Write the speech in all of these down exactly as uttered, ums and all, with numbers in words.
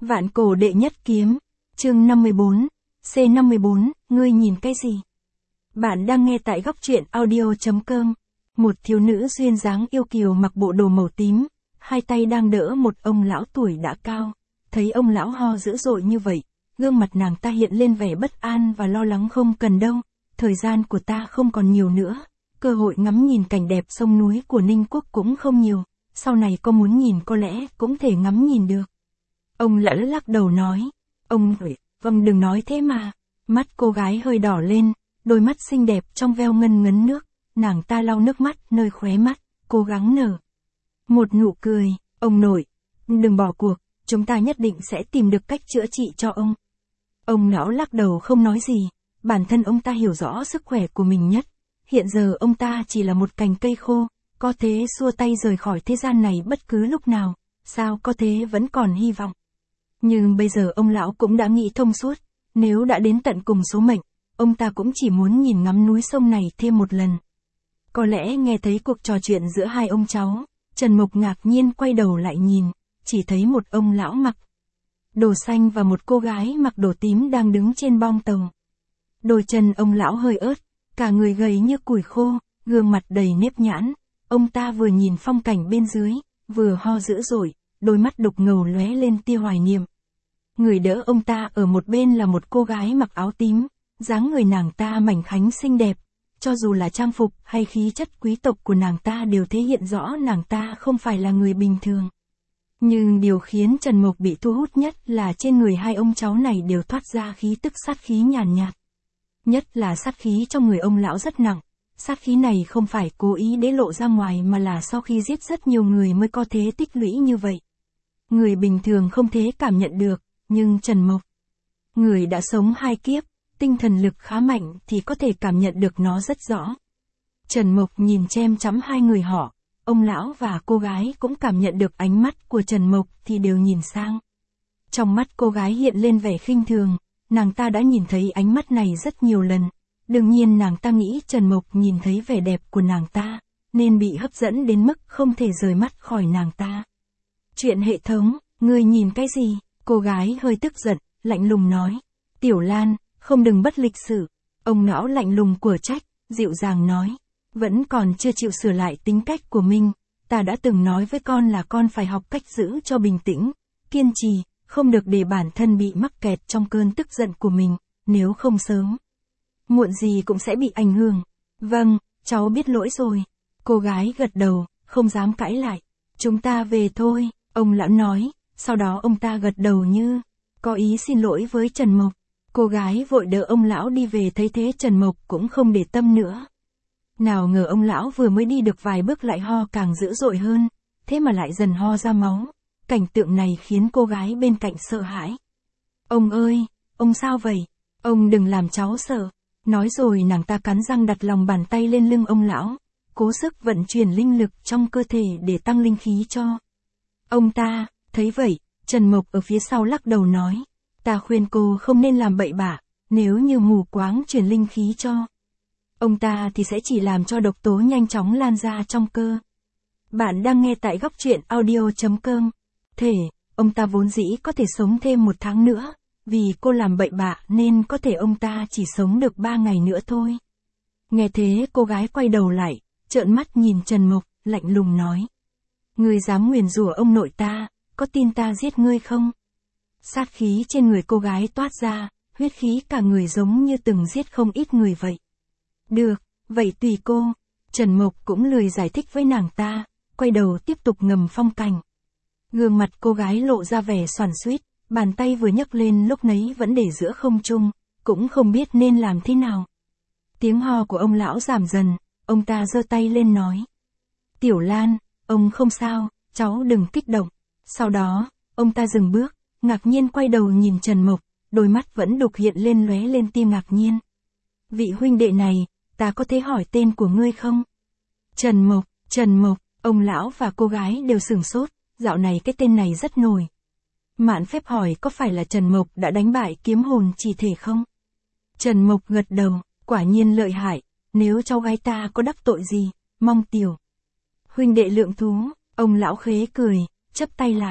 Vạn cổ đệ nhất kiếm, chương năm mươi bốn, C năm mươi bốn, ngươi nhìn cái gì? Bạn đang nghe tại góc truyện audio.com. Một thiếu nữ duyên dáng yêu kiều mặc bộ đồ màu tím, hai tay đang đỡ một ông lão tuổi đã cao. Thấy ông lão ho dữ dội như vậy, gương mặt nàng ta hiện lên vẻ bất an và lo lắng. Không cần đâu, thời gian của ta không còn nhiều nữa, cơ hội ngắm nhìn cảnh đẹp sông núi của Ninh Quốc cũng không nhiều, sau này có muốn nhìn có lẽ cũng thể ngắm nhìn được. Ông lão lắc đầu nói, ông, vâng đừng nói thế mà. Mắt cô gái hơi đỏ lên, đôi mắt xinh đẹp trong veo ngân ngấn nước, nàng ta lau nước mắt nơi khóe mắt, cố gắng nở một nụ cười. Ông nội, đừng bỏ cuộc, chúng ta nhất định sẽ tìm được cách chữa trị cho ông. Ông lão lắc đầu không nói gì, bản thân ông ta hiểu rõ sức khỏe của mình nhất, hiện giờ ông ta chỉ là một cành cây khô, có thế xua tay rời khỏi thế gian này bất cứ lúc nào, sao có thế vẫn còn hy vọng. Nhưng bây giờ ông lão cũng đã nghĩ thông suốt, nếu đã đến tận cùng số mệnh, ông ta cũng chỉ muốn nhìn ngắm núi sông này thêm một lần. Có lẽ nghe thấy cuộc trò chuyện giữa hai ông cháu, Trần Mộc ngạc nhiên quay đầu lại nhìn, chỉ thấy một ông lão mặc đồ xanh và một cô gái mặc đồ tím đang đứng trên bong tàu. Đôi chân ông lão hơi ớt, cả người gầy như củi khô, gương mặt đầy nếp nhãn, ông ta vừa nhìn phong cảnh bên dưới, vừa ho dữ dội, đôi mắt đục ngầu lóe lên tia hoài niệm. Người đỡ ông ta ở một bên là một cô gái mặc áo tím, dáng người nàng ta mảnh khảnh xinh đẹp, cho dù là trang phục hay khí chất quý tộc của nàng ta đều thể hiện rõ nàng ta không phải là người bình thường. Nhưng điều khiến Trần Mộc bị thu hút nhất là trên người hai ông cháu này đều thoát ra khí tức sát khí nhàn nhạt. Nhất là sát khí trong người ông lão rất nặng, sát khí này không phải cố ý để lộ ra ngoài mà là sau khi giết rất nhiều người mới có thể tích lũy như vậy. Người bình thường không thể cảm nhận được, nhưng Trần Mộc, người đã sống hai kiếp, tinh thần lực khá mạnh thì có thể cảm nhận được nó rất rõ. Trần Mộc nhìn chăm chăm hai người họ, ông lão và cô gái cũng cảm nhận được ánh mắt của Trần Mộc thì đều nhìn sang. Trong mắt cô gái hiện lên vẻ khinh thường, nàng ta đã nhìn thấy ánh mắt này rất nhiều lần, đương nhiên nàng ta nghĩ Trần Mộc nhìn thấy vẻ đẹp của nàng ta, nên bị hấp dẫn đến mức không thể rời mắt khỏi nàng ta. Chuyện hệ thống, ngươi nhìn cái gì? Cô gái hơi tức giận, lạnh lùng nói. Tiểu Lan, không đừng bất lịch sự. Ông lão lạnh lùng của trách, dịu dàng nói. Vẫn còn chưa chịu sửa lại tính cách của mình, ta đã từng nói với con là con phải học cách giữ cho bình tĩnh, kiên trì, không được để bản thân bị mắc kẹt trong cơn tức giận của mình, nếu không sớm muộn gì cũng sẽ bị ảnh hưởng. Vâng, cháu biết lỗi rồi. Cô gái gật đầu, không dám cãi lại. Chúng ta về thôi, ông lão nói, sau đó ông ta gật đầu như có ý xin lỗi với Trần Mộc. Cô gái vội đỡ ông lão đi về, thấy thế Trần Mộc cũng không để tâm nữa. Nào ngờ ông lão vừa mới đi được vài bước lại ho càng dữ dội hơn, thế mà lại dần ho ra máu. Cảnh tượng này khiến cô gái bên cạnh sợ hãi. Ông ơi, ông sao vậy? Ông đừng làm cháu sợ. Nói rồi nàng ta cắn răng đặt lòng bàn tay lên lưng ông lão, cố sức vận chuyển linh lực trong cơ thể để tăng linh khí cho ông ta. Thấy vậy, Trần Mộc ở phía sau lắc đầu nói, ta khuyên cô không nên làm bậy bạ, nếu như mù quáng truyền linh khí cho ông ta thì sẽ chỉ làm cho độc tố nhanh chóng lan ra trong cơ. Bạn đang nghe tại góc truyện audio.com. Thể, ông ta vốn dĩ có thể sống thêm một tháng nữa, vì cô làm bậy bạ nên có thể ông ta chỉ sống được ba ngày nữa thôi. Nghe thế cô gái quay đầu lại, trợn mắt nhìn Trần Mộc, lạnh lùng nói. Ngươi dám nguyền rủa ông nội ta, có tin ta giết ngươi không? Sát khí trên người cô gái toát ra, huyết khí cả người giống như từng giết không ít người vậy. Được, vậy tùy cô. Trần Mộc cũng lười giải thích với nàng ta, quay đầu tiếp tục ngầm phong cảnh. Gương mặt cô gái lộ ra vẻ xoắn xuýt, bàn tay vừa nhấc lên lúc nấy vẫn để giữa không trung, cũng không biết nên làm thế nào. Tiếng ho của ông lão giảm dần, ông ta giơ tay lên nói. Tiểu Lan, ông không sao, cháu đừng kích động. Sau đó, ông ta dừng bước, ngạc nhiên quay đầu nhìn Trần Mộc, đôi mắt vẫn đục hiện lên lóe lên tia ngạc nhiên. Vị huynh đệ này, ta có thể hỏi tên của ngươi không? Trần Mộc, Trần Mộc, ông lão và cô gái đều sửng sốt, dạo này cái tên này rất nổi. Mạn phép hỏi có phải là Trần Mộc đã đánh bại kiếm hồn chỉ thể không? Trần Mộc gật đầu, quả nhiên lợi hại, nếu cháu gái ta có đắc tội gì, mong tiểu huynh đệ lượng thú. Ông lão khế cười, chắp tay lại.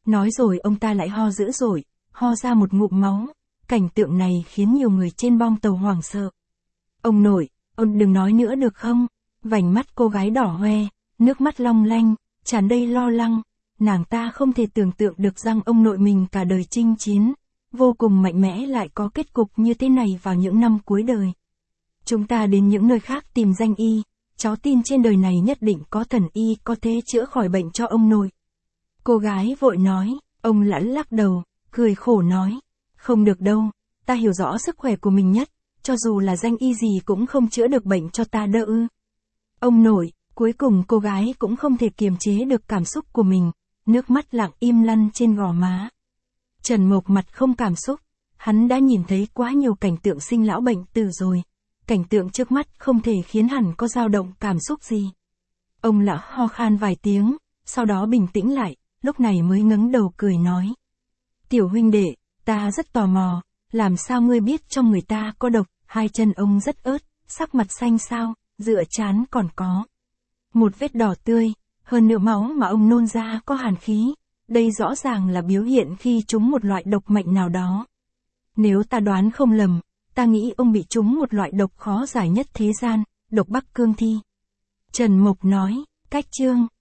Nói rồi ông ta lại ho dữ dội, ho ra một ngụm máu. Cảnh tượng này khiến nhiều người trên bong tàu hoảng sợ. Ông nội, ông đừng nói nữa được không? Vành mắt cô gái đỏ hoe, nước mắt long lanh, tràn đầy lo lắng. Nàng ta không thể tưởng tượng được rằng ông nội mình cả đời chinh chiến, vô cùng mạnh mẽ lại có kết cục như thế này vào những năm cuối đời. Chúng ta đến những nơi khác tìm danh y, cháu tin trên đời này nhất định có thần y có thể chữa khỏi bệnh cho ông nội. Cô gái vội nói, ông lẵn lắc đầu, cười khổ nói, không được đâu, ta hiểu rõ sức khỏe của mình nhất, cho dù là danh y gì cũng không chữa được bệnh cho ta đỡ ư. Ông nội, cuối cùng cô gái cũng không thể kiềm chế được cảm xúc của mình, nước mắt lặng im lăn trên gò má. Trần Mộc mặt không cảm xúc, hắn đã nhìn thấy quá nhiều cảnh tượng sinh lão bệnh tử rồi, cảnh tượng trước mắt không thể khiến hắn có dao động cảm xúc gì. Ông lão ho khan vài tiếng, sau đó bình tĩnh lại, lúc này mới ngẩng đầu cười nói. Tiểu huynh đệ, ta rất tò mò, làm sao ngươi biết trong người ta có độc? Hai chân ông rất ớt, sắc mặt xanh xao, dựa trán còn có một vết đỏ tươi, hơn nữa máu mà ông nôn ra có hàn khí, đây rõ ràng là biểu hiện khi trúng một loại độc mạnh nào đó. Nếu ta đoán không lầm, ta nghĩ ông bị trúng một loại độc khó giải nhất thế gian, độc Bắc Cương Thi. Trần Mộc nói, cách chương